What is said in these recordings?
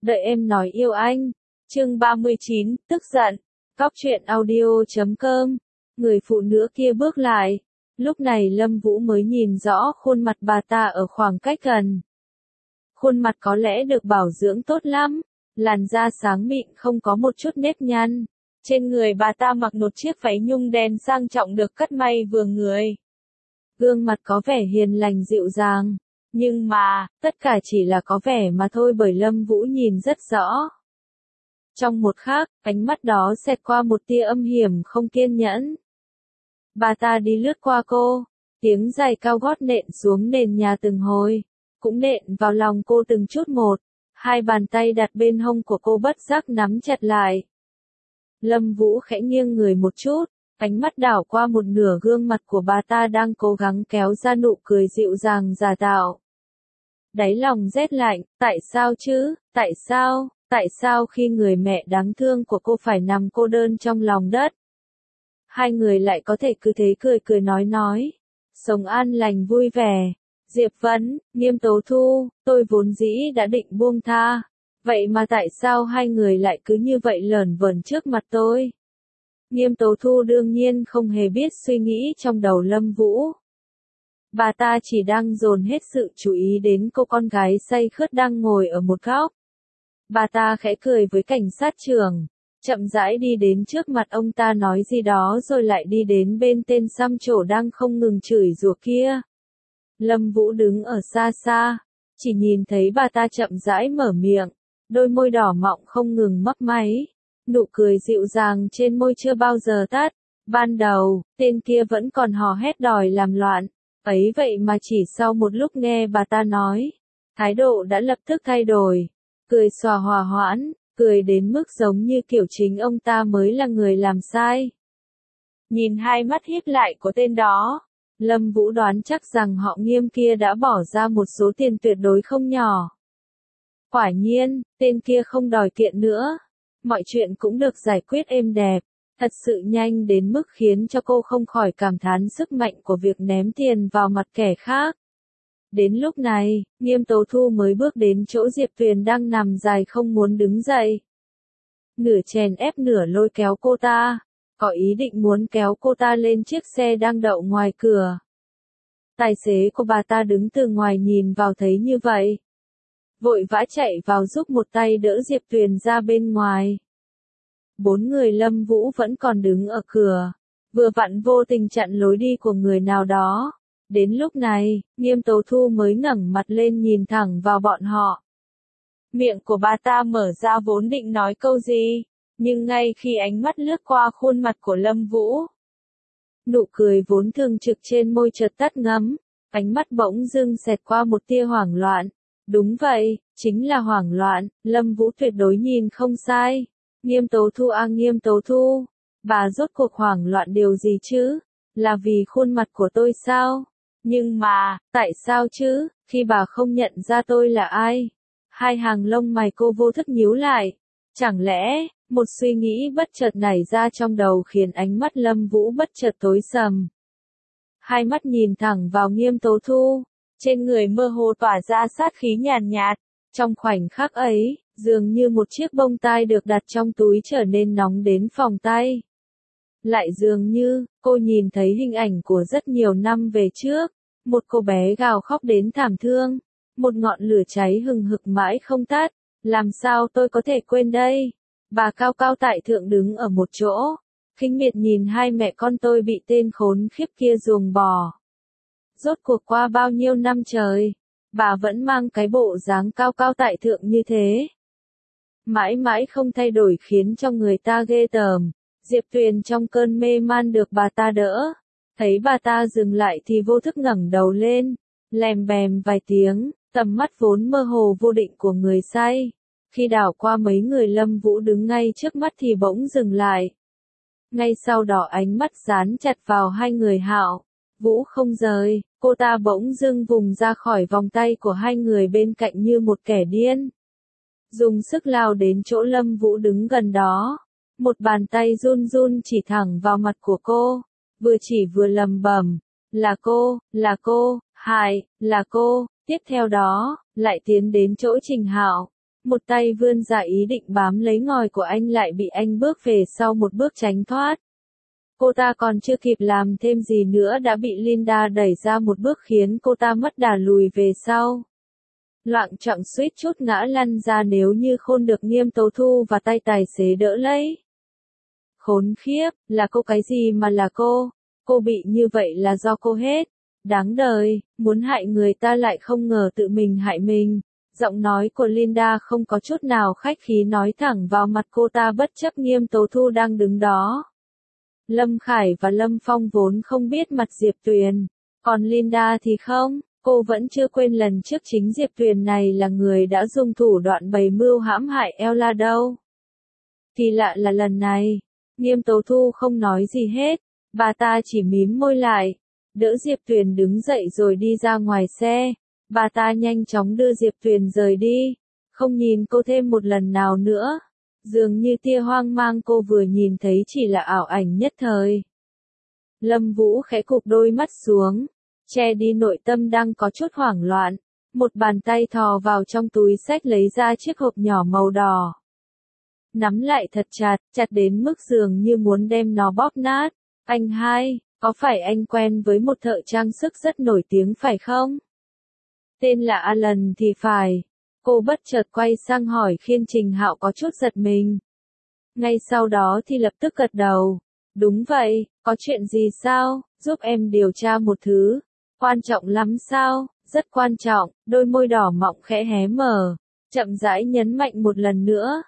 Đợi em nói yêu anh. Chương 39, tức giận. Cóc truyện audio.com. Người phụ nữ kia bước lại. Lúc này Lâm Vũ mới nhìn rõ khuôn mặt bà ta ở khoảng cách gần. Khuôn mặt có lẽ được bảo dưỡng tốt lắm. Làn da sáng mịn không có một chút nếp nhăn. Trên người bà ta mặc một chiếc váy nhung đen sang trọng được cắt may vừa người. Gương mặt có vẻ hiền lành dịu dàng. Nhưng mà, tất cả chỉ là có vẻ mà thôi bởi Lâm Vũ nhìn rất rõ. Trong một khắc, ánh mắt đó xẹt qua một tia âm hiểm không kiên nhẫn. Bà ta đi lướt qua cô, tiếng giày cao gót nện xuống nền nhà từng hồi, cũng nện vào lòng cô từng chút một, hai bàn tay đặt bên hông của cô bất giác nắm chặt lại. Lâm Vũ khẽ nghiêng người một chút, ánh mắt đảo qua một nửa gương mặt của bà ta đang cố gắng kéo ra nụ cười dịu dàng giả tạo. Đáy lòng rét lạnh, tại sao chứ, tại sao khi người mẹ đáng thương của cô phải nằm cô đơn trong lòng đất? Hai người lại có thể cứ thế cười cười nói, sống an lành vui vẻ. Diệp Vấn, Nghiêm Tố Thu, tôi vốn dĩ đã định buông tha, vậy mà tại sao hai người lại cứ như vậy lởn vởn trước mặt tôi? Nghiêm Tố Thu đương nhiên không hề biết suy nghĩ trong đầu Lâm Vũ. Bà ta chỉ đang dồn hết sự chú ý đến cô con gái say khướt đang ngồi ở một góc. Bà ta khẽ cười với cảnh sát trưởng, chậm rãi đi đến trước mặt ông ta nói gì đó rồi lại đi đến bên tên xăm trổ đang không ngừng chửi rủa kia. Lâm Vũ đứng ở xa xa, chỉ nhìn thấy bà ta chậm rãi mở miệng, đôi môi đỏ mọng không ngừng mấp máy, nụ cười dịu dàng trên môi chưa bao giờ tắt. Ban đầu, tên kia vẫn còn hò hét đòi làm loạn, ấy vậy mà chỉ sau một lúc nghe bà ta nói, thái độ đã lập tức thay đổi, cười xòa hòa hoãn, cười đến mức giống như kiểu chính ông ta mới là người làm sai. Nhìn hai mắt híp lại của tên đó, Lâm Vũ đoán chắc rằng họ Nghiêm kia đã bỏ ra một số tiền tuyệt đối không nhỏ. Quả nhiên, tên kia không đòi kiện nữa. Mọi chuyện cũng được giải quyết êm đẹp, thật sự nhanh đến mức khiến cho cô không khỏi cảm thán sức mạnh của việc ném tiền vào mặt kẻ khác. Đến lúc này, Nghiêm Tố Thu mới bước đến chỗ Diệp Tuyền đang nằm dài không muốn đứng dậy. Nửa chèn ép nửa lôi kéo cô ta, có ý định muốn kéo cô ta lên chiếc xe đang đậu ngoài cửa. Tài xế của bà ta đứng từ ngoài nhìn vào thấy như vậy, vội vã chạy vào giúp một tay đỡ Diệp Tuyền ra bên ngoài. Bốn người Lâm Vũ vẫn còn đứng ở cửa, vừa vặn vô tình chặn lối đi của người nào đó. Đến lúc này, Nghiêm Tố Thu mới ngẩng mặt lên nhìn thẳng vào bọn họ. Miệng của bà ta mở ra vốn định nói câu gì, nhưng ngay khi ánh mắt lướt qua khuôn mặt của Lâm Vũ, nụ cười vốn thường trực trên môi chợt tắt ngấm, ánh mắt bỗng dưng xẹt qua một tia hoảng loạn. Đúng vậy, chính là hoảng loạn, Lâm Vũ tuyệt đối nhìn không sai. Nghiêm Tố Thu Nghiêm Tố Thu, bà rốt cuộc hoảng loạn điều gì chứ? Là vì khuôn mặt của tôi sao? Nhưng mà, tại sao chứ, khi bà không nhận ra tôi là ai? Hai hàng lông mày cô vô thức nhíu lại. Chẳng lẽ, một suy nghĩ bất chợt nảy ra trong đầu khiến ánh mắt Lâm Vũ bất chợt tối sầm. Hai mắt nhìn thẳng vào Nghiêm Tố Thu, trên người mơ hồ tỏa ra sát khí nhàn nhạt. Trong khoảnh khắc ấy, dường như một chiếc bông tai được đặt trong túi trở nên nóng đến phồng tay. Lại dường như, cô nhìn thấy hình ảnh của rất nhiều năm về trước, một cô bé gào khóc đến thảm thương, một ngọn lửa cháy hừng hực mãi không tắt, làm sao tôi có thể quên đây? Bà cao cao tại thượng đứng ở một chỗ, khinh miệt nhìn hai mẹ con tôi bị tên khốn khiếp kia ruồng bỏ. Rốt cuộc qua bao nhiêu năm trời, bà vẫn mang cái bộ dáng cao cao tại thượng như thế. Mãi mãi không thay đổi khiến cho người ta ghê tởm. Diệp Tuyền trong cơn mê man được bà ta đỡ. Thấy bà ta dừng lại thì vô thức ngẩng đầu lên, lèm bèm vài tiếng, tầm mắt vốn mơ hồ vô định của người say. Khi đảo qua mấy người Lâm Vũ đứng ngay trước mắt thì bỗng dừng lại. Ngay sau đó ánh mắt dán chặt vào hai người Hạo Vũ không rời, cô ta bỗng dưng vùng ra khỏi vòng tay của hai người bên cạnh như một kẻ điên. Dùng sức lao đến chỗ Lâm Vũ đứng gần đó. Một bàn tay run run chỉ thẳng vào mặt của cô, vừa chỉ vừa lầm bầm, là cô, là cô. Tiếp theo đó, lại tiến đến chỗ Trình Hạo, Một tay vươn ra ý định bám lấy ngòi của anh lại bị anh bước về sau một bước tránh thoát. Cô ta còn chưa kịp làm thêm gì nữa đã bị Linda đẩy ra một bước khiến cô ta mất đà lùi về sau. Loạng choạng suýt chút ngã lăn ra nếu như khôn được Nghiêm Tố Thu và tay tài xế đỡ lấy. Khốn khiếp, là cô cái gì mà là cô bị như vậy là do cô hết. Đáng đời, muốn hại người ta lại không ngờ tự mình hại mình. Giọng nói của Linda không có chút nào khách khí nói thẳng vào mặt cô ta bất chấp Nghiêm Tố Thu đang đứng đó. Lâm Khải và Lâm Phong vốn không biết mặt Diệp Tuyền, còn Linda thì không, cô vẫn chưa quên lần trước chính Diệp Tuyền này là người đã dùng thủ đoạn bày mưu hãm hại Ella đâu. Kỳ lạ là lần này, Nghiêm Tố Thu không nói gì hết, bà ta chỉ mím môi lại, đỡ Diệp Tuyền đứng dậy rồi đi ra ngoài xe. Bà ta nhanh chóng đưa Diệp Tuyền rời đi, không nhìn cô thêm một lần nào nữa. Dường như tia hoang mang cô vừa nhìn thấy chỉ là ảo ảnh nhất thời. Lâm Vũ khẽ cụp đôi mắt xuống, che đi nội tâm đang có chút hoảng loạn. Một bàn tay thò vào trong túi xách lấy ra chiếc hộp nhỏ màu đỏ. Nắm lại thật chặt, chặt đến mức dường như muốn đem nó bóp nát. Anh hai, có phải anh quen với một thợ trang sức rất nổi tiếng phải không? Tên là Alan thì phải. Cô bất chợt quay sang hỏi khiến Trình Hạo có chút giật mình. Ngay sau đó thì lập tức gật đầu. Đúng vậy, có chuyện gì sao, giúp em điều tra một thứ. Quan trọng lắm sao, rất quan trọng, đôi môi đỏ mọng khẽ hé mở. Chậm rãi nhấn mạnh một lần nữa.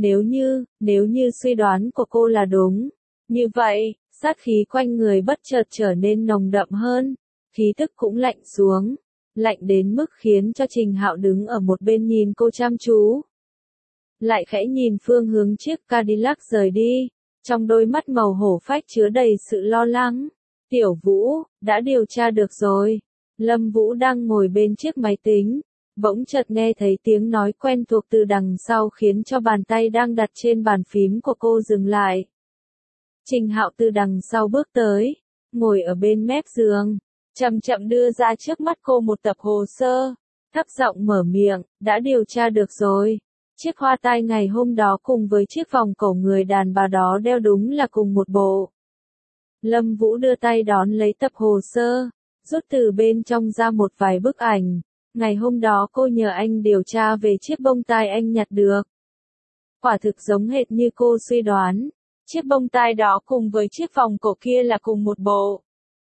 Nếu như suy đoán của cô là đúng. Như vậy, sát khí quanh người bất chợt trở nên nồng đậm hơn. Khí tức cũng lạnh xuống. Lạnh đến mức khiến cho Trình Hạo đứng ở một bên nhìn cô chăm chú. Lại khẽ nhìn phương hướng chiếc Cadillac rời đi, trong đôi mắt màu hổ phách chứa đầy sự lo lắng. Tiểu Vũ, đã điều tra được rồi. Lâm Vũ đang ngồi bên chiếc máy tính, bỗng chợt nghe thấy tiếng nói quen thuộc từ đằng sau khiến cho bàn tay đang đặt trên bàn phím của cô dừng lại. Trình Hạo từ đằng sau bước tới, ngồi ở bên mép giường. Chậm chậm đưa ra trước mắt cô một tập hồ sơ, thấp giọng mở miệng, đã điều tra được rồi. Chiếc hoa tai ngày hôm đó cùng với chiếc vòng cổ người đàn bà đó đeo đúng là cùng một bộ. Lâm Vũ đưa tay đón lấy tập hồ sơ, rút từ bên trong ra một vài bức ảnh. Ngày hôm đó cô nhờ anh điều tra về chiếc bông tai anh nhặt được. Quả thực giống hệt như cô suy đoán, chiếc bông tai đó cùng với chiếc vòng cổ kia là cùng một bộ.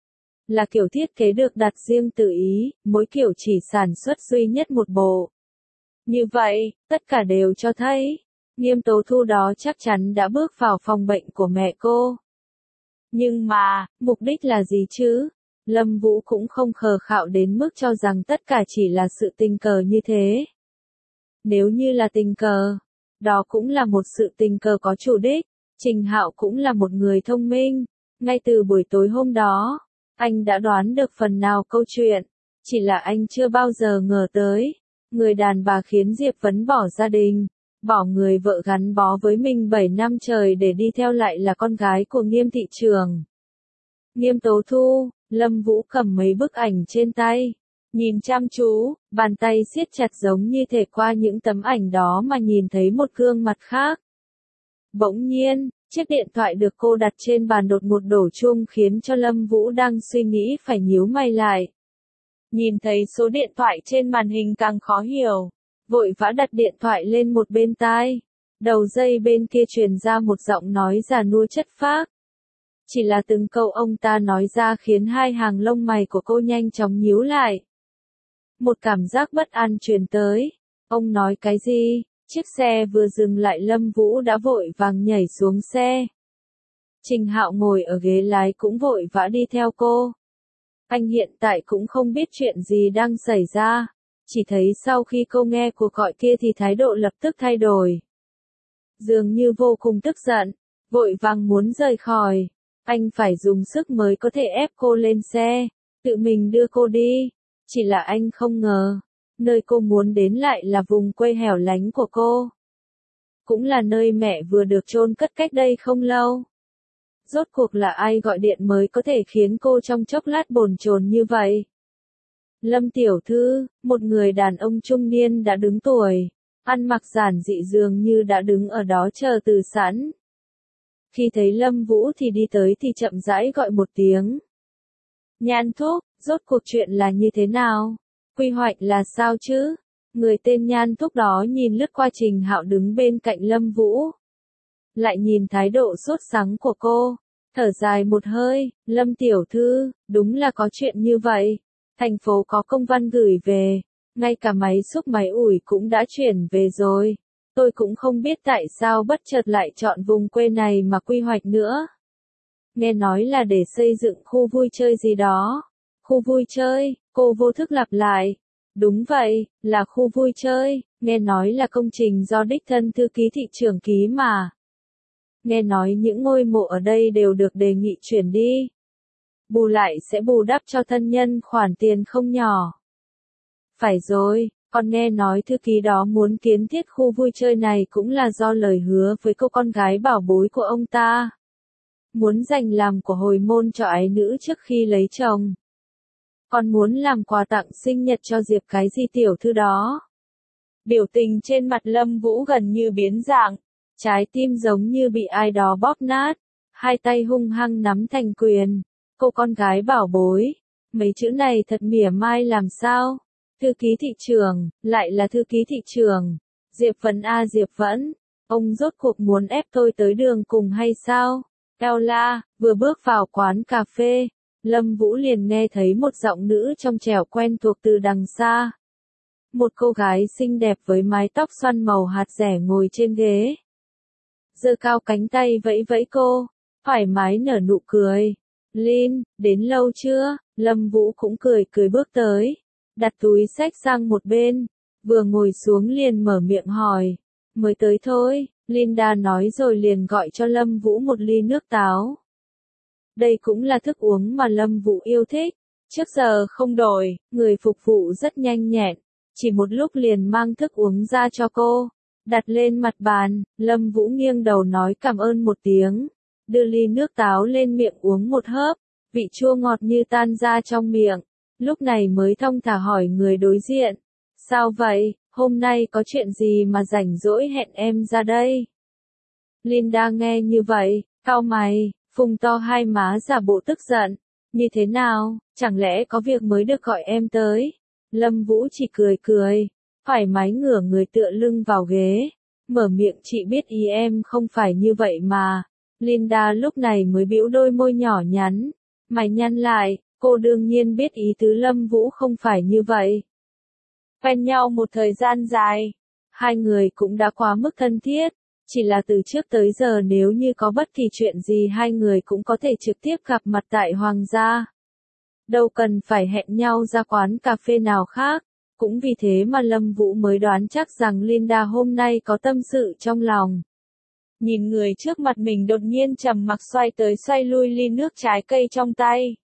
Là kiểu thiết kế được đặt riêng tự ý, mỗi kiểu chỉ sản xuất duy nhất một bộ. Như vậy, tất cả đều cho thấy, Nghiêm Tố Thu đó chắc chắn đã bước vào phòng bệnh của mẹ cô. Nhưng mà, mục đích là gì chứ? Lâm Vũ cũng không khờ khạo đến mức cho rằng tất cả chỉ là sự tình cờ như thế. Nếu như là tình cờ, đó cũng là một sự tình cờ có chủ đích. Trình Hạo cũng là một người thông minh. Ngay từ buổi tối hôm đó, anh đã đoán được phần nào câu chuyện, chỉ là anh chưa bao giờ ngờ tới, người đàn bà khiến Diệp Vấn bỏ gia đình, bỏ người vợ gắn bó với mình 7 năm trời để đi theo lại là con gái của Nghiêm thị trưởng. Nghiêm Tố Thu, Lâm Vũ cầm mấy bức ảnh trên tay, nhìn chăm chú, bàn tay siết chặt giống như thể qua những tấm ảnh đó mà nhìn thấy một gương mặt khác. Bỗng nhiên, chiếc điện thoại được cô đặt trên bàn đột ngột đổ chuông khiến cho Lâm Vũ đang suy nghĩ phải nhíu mày lại. Nhìn thấy số điện thoại trên màn hình càng khó hiểu, vội vã đặt điện thoại lên một bên tai. Đầu dây bên kia truyền ra một giọng nói già nua chất phác. Chỉ là từng câu ông ta nói ra khiến hai hàng lông mày của cô nhanh chóng nhíu lại. Một cảm giác bất an truyền tới. Ông nói cái gì? Chiếc xe vừa dừng lại Lâm Vũ đã vội vàng nhảy xuống xe. Trình Hạo ngồi ở ghế lái cũng vội vã đi theo cô. Anh hiện tại cũng không biết chuyện gì đang xảy ra, chỉ thấy sau khi cô nghe cuộc gọi kia thì thái độ lập tức thay đổi. Dường như vô cùng tức giận, vội vàng muốn rời khỏi. Anh phải dùng sức mới có thể ép cô lên xe, tự mình đưa cô đi. Chỉ là anh không ngờ, nơi cô muốn đến lại là vùng quê hẻo lánh của cô. Cũng là nơi mẹ vừa được chôn cất cách đây không lâu. Rốt cuộc là ai gọi điện mới có thể khiến cô trong chốc lát bồn chồn như vậy? Lâm tiểu thư, một người đàn ông trung niên đã đứng tuổi, ăn mặc giản dị dường như đã đứng ở đó chờ từ sẵn. Khi thấy Lâm Vũ thì đi tới thì chậm rãi gọi một tiếng. Nhan thúc, rốt cuộc chuyện là như thế nào? Quy hoạch là sao chứ? Người tên Nhan thúc đó nhìn lướt qua Trình Hạo đứng bên cạnh Lâm Vũ. Lại nhìn thái độ sốt sắng của cô. Thở dài một hơi, Lâm tiểu thư, đúng là có chuyện như vậy. Thành phố có công văn gửi về. Ngay cả máy xúc máy ủi cũng đã chuyển về rồi. Tôi cũng không biết tại sao bất chợt lại chọn vùng quê này mà quy hoạch nữa. Nghe nói là để xây dựng khu vui chơi gì đó. Khu vui chơi, cô vô thức lặp lại. Đúng vậy, là khu vui chơi, nghe nói là công trình do đích thân thư ký thị trưởng ký mà. Nghe nói những ngôi mộ ở đây đều được đề nghị chuyển đi. Bù lại sẽ bù đắp cho thân nhân khoản tiền không nhỏ. Phải rồi, còn nghe nói thư ký đó muốn kiến thiết khu vui chơi này cũng là do lời hứa với cô con gái bảo bối của ông ta. Muốn dành làm của hồi môn cho ái nữ trước khi lấy chồng. Còn muốn làm quà tặng sinh nhật cho Diệp cái gì tiểu thư đó. Biểu tình trên mặt Lâm Vũ gần như biến dạng, trái tim giống như bị ai đó bóp nát, hai tay hung hăng nắm thành quyền. Cô con gái bảo bối, mấy chữ này thật mỉa mai làm sao? Thư ký thị trưởng, lại là thư ký thị trưởng. Diệp Vẫn a Diệp Vẫn, ông rốt cuộc muốn ép tôi tới đường cùng hay sao? Eo la, vừa bước vào quán cà phê, Lâm Vũ liền nghe thấy một giọng nữ trong trẻo quen thuộc từ đằng xa. Một cô gái xinh đẹp với mái tóc xoăn màu hạt dẻ ngồi trên ghế. Giơ cao cánh tay vẫy vẫy cô, thoải mái nở nụ cười. Linh, đến lâu chưa? Lâm Vũ cũng cười cười bước tới. Đặt túi xách sang một bên, vừa ngồi xuống liền mở miệng hỏi. Mới tới thôi, Linda nói rồi liền gọi cho Lâm Vũ một ly nước táo. Đây cũng là thức uống mà Lâm Vũ yêu thích. Trước giờ không đổi, người phục vụ rất nhanh nhẹn. Chỉ một lúc liền mang thức uống ra cho cô. Đặt lên mặt bàn, Lâm Vũ nghiêng đầu nói cảm ơn một tiếng. Đưa ly nước táo lên miệng uống một hớp. Vị chua ngọt như tan ra trong miệng. Lúc này mới thong thả hỏi người đối diện. Sao vậy, hôm nay có chuyện gì mà rảnh rỗi hẹn em ra đây? Linda nghe như vậy, cau mày, phùng to hai má giả bộ tức giận. Như thế nào, chẳng lẽ có việc mới được gọi em tới? Lâm Vũ chỉ cười cười, thoải mái ngửa người tựa lưng vào ghế. Mở miệng chị biết ý em không phải như vậy mà. Linda lúc này mới bĩu đôi môi nhỏ nhắn. Mày nhăn lại. Cô đương nhiên biết ý tứ Lâm Vũ không phải như vậy. Quen nhau một thời gian dài, hai người cũng đã quá mức thân thiết, chỉ là từ trước tới giờ nếu như có bất kỳ chuyện gì hai người cũng có thể trực tiếp gặp mặt tại Hoàng gia. Đâu cần phải hẹn nhau ra quán cà phê nào khác, cũng vì thế mà Lâm Vũ mới đoán chắc rằng Linda hôm nay có tâm sự trong lòng. Nhìn người trước mặt mình đột nhiên trầm mặc xoay tới xoay lui ly nước trái cây trong tay.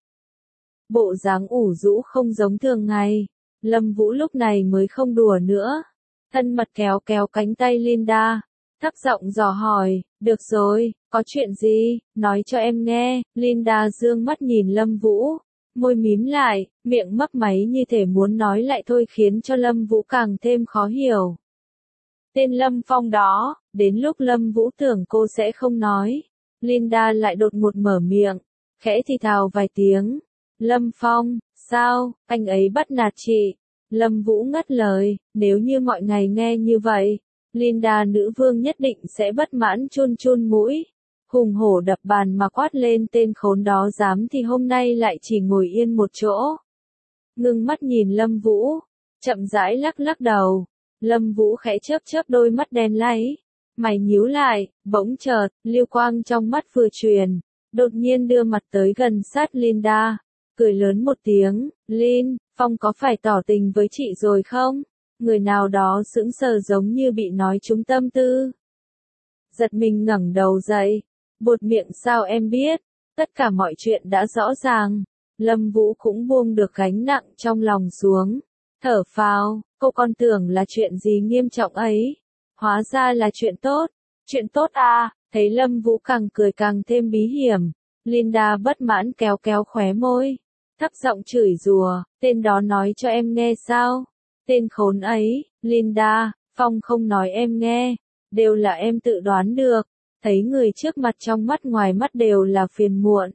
Bộ dáng ủ rũ không giống thường ngày. Lâm Vũ lúc này mới không đùa nữa. Thân mật kéo kéo cánh tay Linda. Thấp giọng dò hỏi, được rồi, có chuyện gì, nói cho em nghe. Linda dương mắt nhìn Lâm Vũ. Môi mím lại, miệng mấp máy như thể muốn nói lại thôi khiến cho Lâm Vũ càng thêm khó hiểu. Tên Lâm Phong đó, đến lúc Lâm Vũ tưởng cô sẽ không nói. Linda lại đột ngột mở miệng, khẽ thì thào vài tiếng. Lâm Phong, sao, anh ấy bắt nạt chị? Lâm Vũ ngắt lời, nếu như mọi ngày nghe như vậy, Linda nữ vương nhất định sẽ bất mãn chun chun mũi. Hùng hổ đập bàn mà quát lên tên khốn đó dám thì hôm nay lại chỉ ngồi yên một chỗ. Ngưng mắt nhìn Lâm Vũ, chậm rãi lắc lắc đầu. Lâm Vũ khẽ chớp chớp đôi mắt đen láy. Mày nhíu lại, bỗng chợt, lưu quang trong mắt vừa truyền. Đột nhiên đưa mặt tới gần sát Linda. Cười lớn một tiếng, Lin, Phong có phải tỏ tình với chị rồi không? Người nào đó sững sờ giống như bị nói trúng tâm tư. Giật mình ngẩng đầu dậy, buột miệng sao em biết, tất cả mọi chuyện đã rõ ràng. Lâm Vũ cũng buông được gánh nặng trong lòng xuống. Thở phào, cô còn tưởng là chuyện gì nghiêm trọng ấy. Hóa ra là chuyện tốt. Chuyện tốt à, thấy Lâm Vũ càng cười càng thêm bí hiểm. Linda bất mãn kéo kéo khóe môi. Thấp giọng chửi rủa, tên đó nói cho em nghe sao? Tên khốn ấy, Linda, Phong không nói em nghe, đều là em tự đoán được, thấy người trước mặt trong mắt ngoài mắt đều là phiền muộn.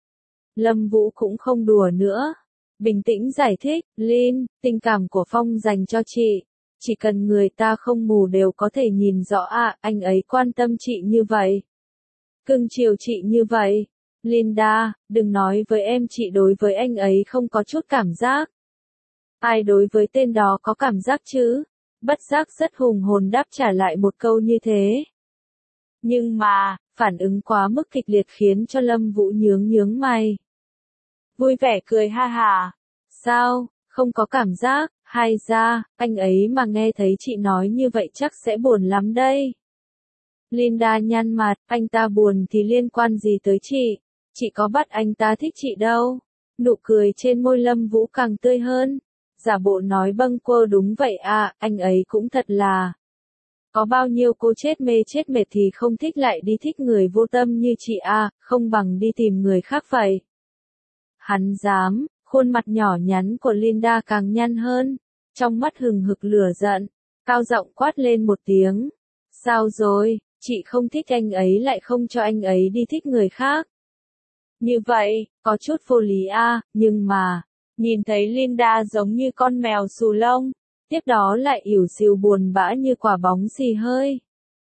Lâm Vũ cũng không đùa nữa, bình tĩnh giải thích, Linh, tình cảm của Phong dành cho chị, chỉ cần người ta không mù đều có thể nhìn rõ anh ấy quan tâm chị như vậy. Cưng chiều chị như vậy. Linda, đừng nói với em chị đối với anh ấy không có chút cảm giác. Ai đối với tên đó có cảm giác chứ? Bất giác rất hùng hồn đáp trả lại một câu như thế. Nhưng mà, phản ứng quá mức kịch liệt khiến cho Lâm Vũ nhướng nhướng mày. Vui vẻ cười ha hả. Sao, không có cảm giác, hay ra, anh ấy mà nghe thấy chị nói như vậy chắc sẽ buồn lắm đây. Linda nhăn mặt, anh ta buồn thì liên quan gì tới chị có bắt anh ta thích chị đâu. Nụ cười trên môi Lâm Vũ càng tươi hơn. Giả bộ nói bâng quơ đúng vậy anh ấy cũng thật là. Có bao nhiêu cô chết mê chết mệt thì không thích lại đi thích người vô tâm như chị không bằng đi tìm người khác vậy. Hắn dám, khuôn mặt nhỏ nhắn của Linda càng nhăn hơn, trong mắt hừng hực lửa giận, cao giọng quát lên một tiếng. Sao rồi, chị không thích anh ấy lại không cho anh ấy đi thích người khác. Như vậy, có chút vô lý nhưng mà, nhìn thấy Linda giống như con mèo xù lông, tiếp đó lại ỉu xìu buồn bã như quả bóng xì hơi.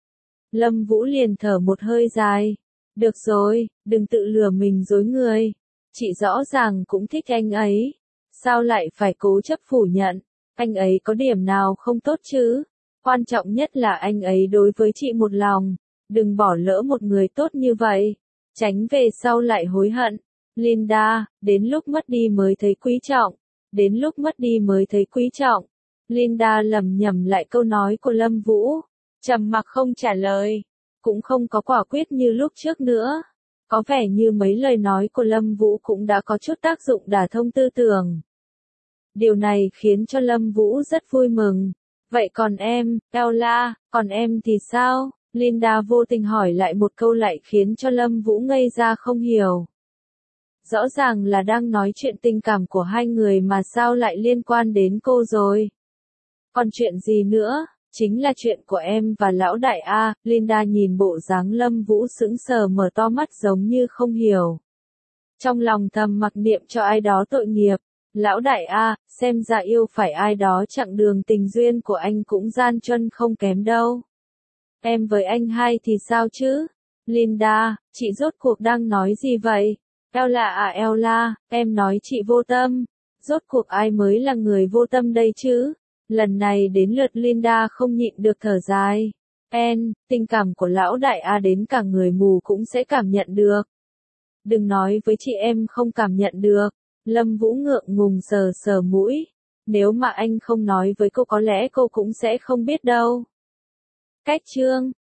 Lâm Vũ liền thở một hơi dài. Được rồi, đừng tự lừa mình dối người. Chị rõ ràng cũng thích anh ấy. Sao lại phải cố chấp phủ nhận? Anh ấy có điểm nào không tốt chứ? Quan trọng nhất là anh ấy đối với chị một lòng. Đừng bỏ lỡ một người tốt như vậy. Tránh về sau lại hối hận. Linda, đến lúc mất đi mới thấy quý trọng. Đến lúc mất đi mới thấy quý trọng. Linda lẩm nhẩm lại câu nói của Lâm Vũ. Trầm mặc không trả lời. Cũng không có quả quyết như lúc trước nữa. Có vẻ như mấy lời nói của Lâm Vũ cũng đã có chút tác dụng đả thông tư tưởng. Điều này khiến cho Lâm Vũ rất vui mừng. Vậy còn em, Ella, còn em thì sao? Linda vô tình hỏi lại một câu lại khiến cho Lâm Vũ ngây ra không hiểu. Rõ ràng là đang nói chuyện tình cảm của hai người mà sao lại liên quan đến cô rồi. Còn chuyện gì nữa? Chính là chuyện của em và lão đại Linda nhìn bộ dáng Lâm Vũ sững sờ mở to mắt giống như không hiểu. Trong lòng thầm mặc niệm cho ai đó tội nghiệp. Lão đại xem ra yêu phải ai đó chặng đường tình duyên của anh cũng gian truân không kém đâu. Em với anh hai thì sao chứ? Linda, chị rốt cuộc đang nói gì vậy? Ella, em nói chị vô tâm. Rốt cuộc ai mới là người vô tâm đây chứ? Lần này đến lượt Linda không nhịn được thở dài. Tình cảm của lão đại đến cả người mù cũng sẽ cảm nhận được. Đừng nói với chị em không cảm nhận được. Lâm Vũ ngượng ngùng sờ sờ mũi. Nếu mà anh không nói với cô có lẽ cô cũng sẽ không biết đâu. Cách chương